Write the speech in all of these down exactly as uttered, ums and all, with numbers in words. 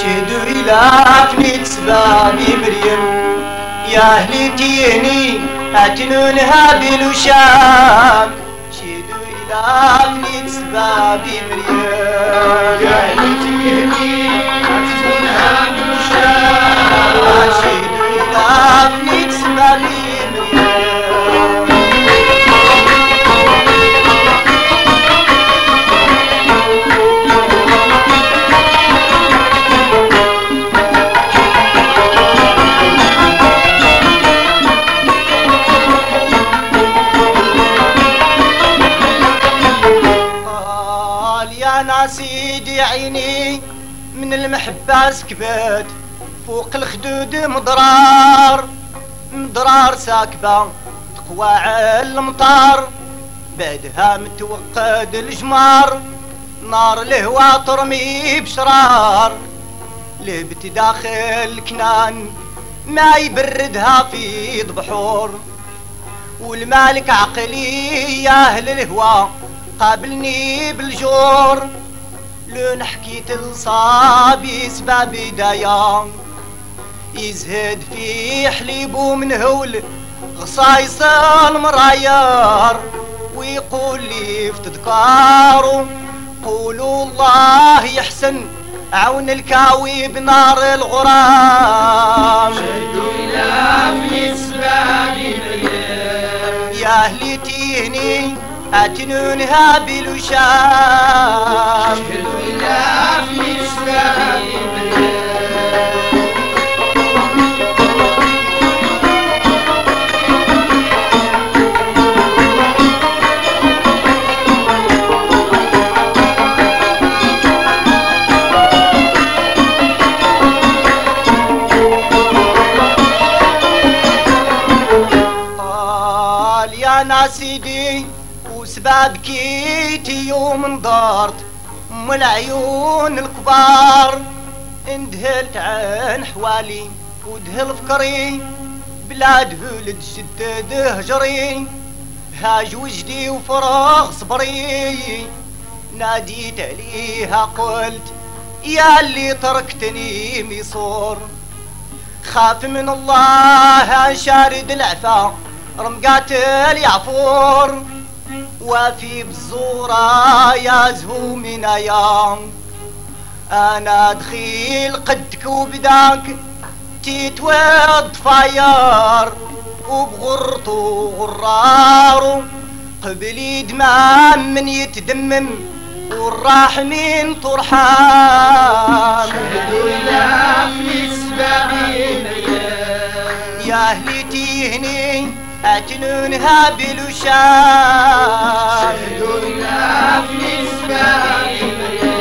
شهدوا إلى فنيت سبابي مريم يا أهلي تيهني أتنونها بلوشام شهدوا إلى فنيت سبابي مريم يا أهلي تيهني أتنونها بلوشام شهدوا إلى فنيت سبابي مريم سيدي عيني من المحبة سكبت فوق الخدود مضرار مضرار ساكبة تقواع المطار بعدها متوقد الجمار نار الهوا ترمي بشرار لبت داخل الكنان ما يبردها في بحور والمالك عقلي يا اهل الهوا قابلني بالجور لون حكيت لصابي سباب بدايا يزهد في حليبو من هول غصايص المرايار ويقول لي في تذكارو قولوا الله يحسن عون الكاوي بنار الغرام شدوا إلى في سبابي يا أهلي تيهني أتنونها بلوشام شهدوا إلى في سبابي قال يا ناسيدي وسباب كيتي يوم انضارت ام العيون الكبار اندهلت عن حوالي ودهل فكري بلاد ولد جدد هجري هاج وجدي وفراغ صبري ناديت عليها قلت يا اللي تركتني ميصور خاف من الله شارد العفا رمقاتل يعفور وفي بزورة يا زهو من ايام انا دخيل قدك وبداك تيتوض فايار وبغرطو غرارو قبلي دمام من يتدمم والراحمين طرحان شهدوا إلى في سبابي يا أهلي تيهني أتنونها بلوشام شهدوا إلى في سبابي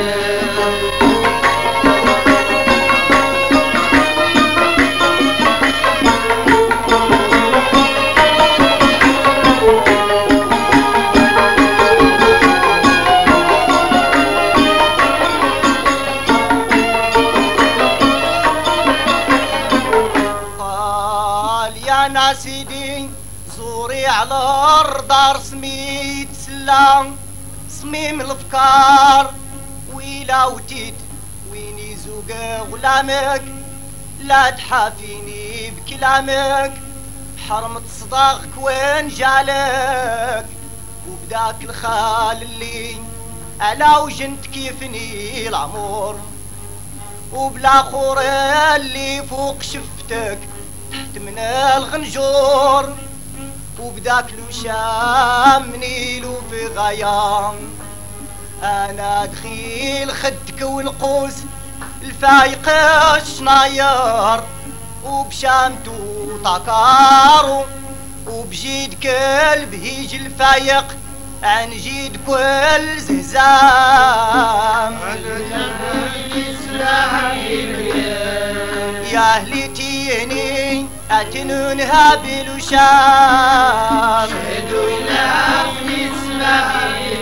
سيدي زوري على الارض رسمي تسلام صميم الافكار ويلا وتيت ويني زوق غلامك لا تحافيني بكلامك حرمت صداقك وين جالك وبداك الخال اللي على وجنت كيفني العمر وبلا خور اللي فوق شفتك تحت من الغنجور وبداك الوشام نيلو في غيام انا دخيل خدك والقوس الفايق الشناير وبشامتو طاكارو وبجيد كلب هيج الفايق عن جيد كل زهزام يا أهلي تيهني أتنونها بلوشام شهدوا إلى في سبابي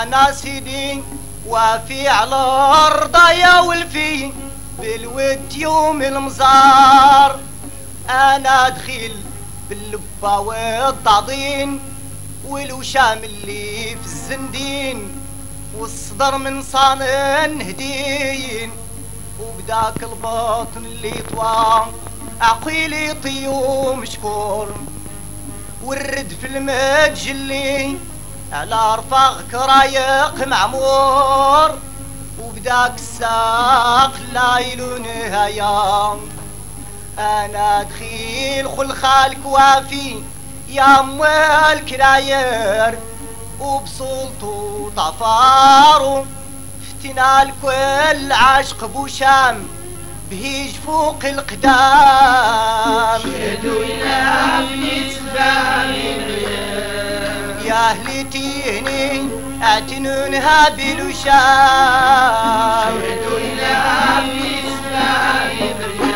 انا سيدي وفي على الرضايا والفي بالود يوم المزار. انا دخيل باللبا والضعضين والوشام اللي في الزندين والصدر من صانن هدين وبداك الباطن اللي طوى عقيلي طيو مشكور والرد في المتجلي على رفاق كرايق معمور وبداك الساق لايل ونهاية. انا دخيل خل خالك وافي يا موال كراير وبصولتو طفارو فتنا الكل عاشق بوشام بهيج فوق القدام. شهدوا ينافني سبعين يا اهلي تيهني اعتنونها بلوشام. شهدوا ينافني سبعين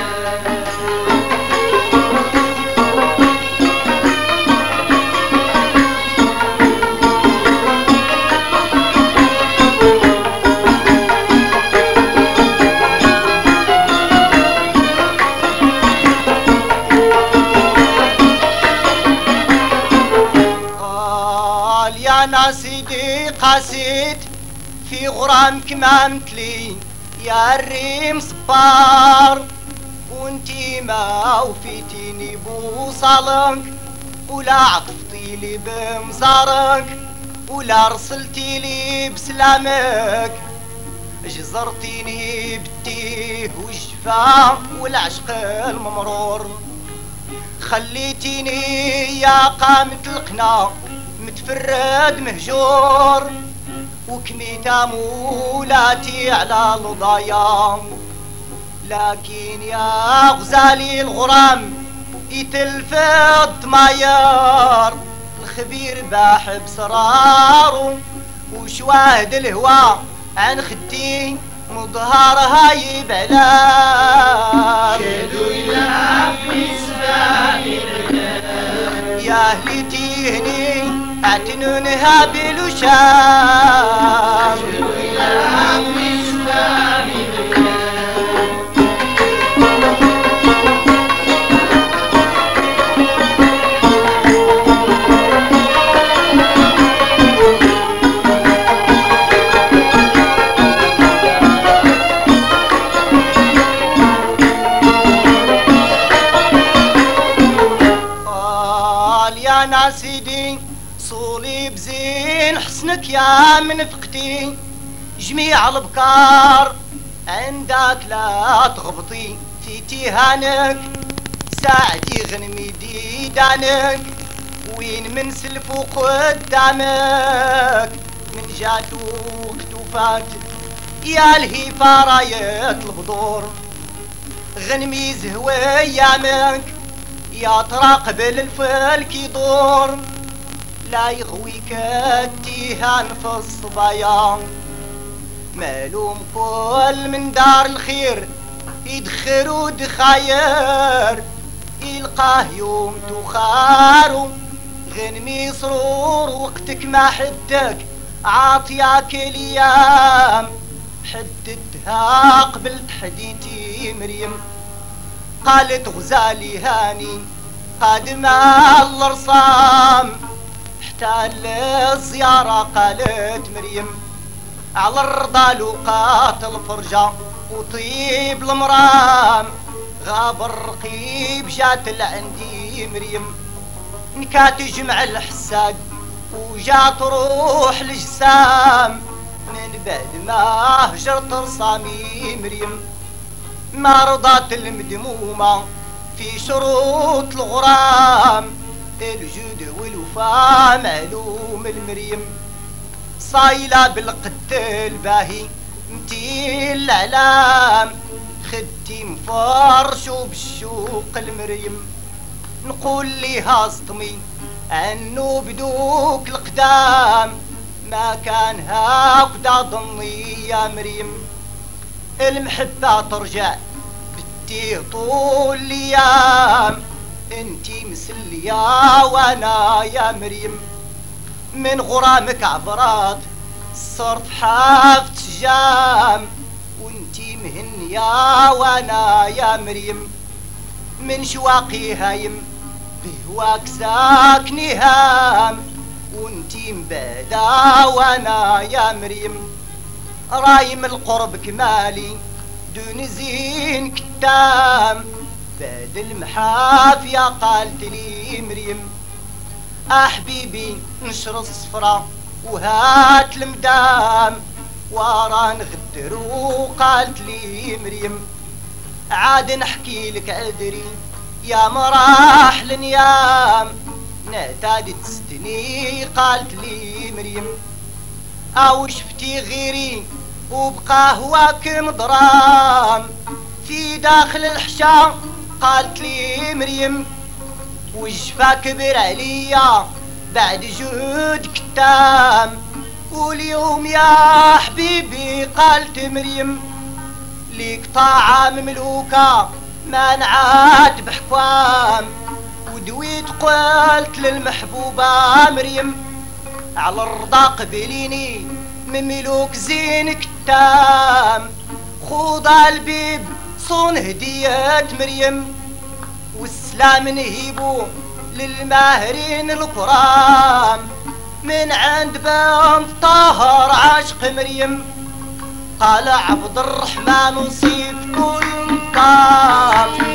انا سيدي قاسيت في غرامك ما مثلي يا الريم صبار وانتي ما وفيتيني بوصالك ولا عطفتي لي بمزارك ولا رسلتي لي بسلامك جزرتيني بالتيه والجفا والعشق الممرور خليتيني يا قامة القنا متفرد مهجور وكميتا مولاتي على الضيام. لكن يا غزالي الغرام يتلفت مايار الخبير باح بسراره وشواهد الهوى عن خدي مظهرها يبعلام. شهدوا ينافني سبعين يا اهلي تيهني اعتنونها بلوشام. شهدوا ينافني سبعين يا سيدي صولي بزين حسنك يا منفقتي جميع البكار عندك لا تغبطي في تيهانك ساعدي غنمي ديدانك وين من سلفو قدامك من جاتو اختفات يا الهيفا رايت البدور غنمي زهوي يامك يا ترى قبل الفلك يدور لا يغويك التيهان في الصبايا مالوم كل من دار الخير يدخلوا دخاير يلقاه يوم تخارو غنمي سرور وقتك ما حدك عاطياك الايام حددها قبل تحديتي مريم قالت غزالي هاني قادمة الرصام حتى الزيارة قالت مريم على الرضا لقات الفرجة وطيب المرام غاب الرقيب جات لعندي مريم نكات جمع الحساد وجات روح الجسام من بعد ما هجرت رصامي مريم ما رضات المدمومة في شروط الغرام الجود والوفا معلوم المريم صايلة بالقد الباهي انتي الاعلام خدتي مفرشو بالشوق المريم نقول ليها صدمي انو بدوك القدام ما كان هكذا ظني يا مريم المحبة ترجع بديه طول الايام انتي مسلية وانا يا مريم من غرامك عبرات صرت حافت جام وانتي مهنية وانا يا مريم من شواقي هايم بهواك ساكني هام وانتي مبادا وانا يا مريم رايم القرب كمالي دون زين كتام بعد المحافية قالت لي مريم احبيبي نشر الصفرة وهات المدام ورا نغدر وقالت لي مريم عاد نحكي لك ادري يا مراح النيام نعتاد تستني قالت لي مريم او شفتي غيري وبقى هواك مضرام في داخل الحشا قالت لي مريم وجفا كبر عليا بعد جهد كتام واليوم يا حبيبي قالت مريم ليك طاعة مملوكة ما نعات بحكام ودويت قلت للمحبوبة مريم على الرضا قبليني مملوك زين كتام خوض البيب صون هدية مريم والسلام نهيبو للماهرين الكرام من عند بنت طاهر عاشق مريم قال عبد الرحمن وصيف كل مقام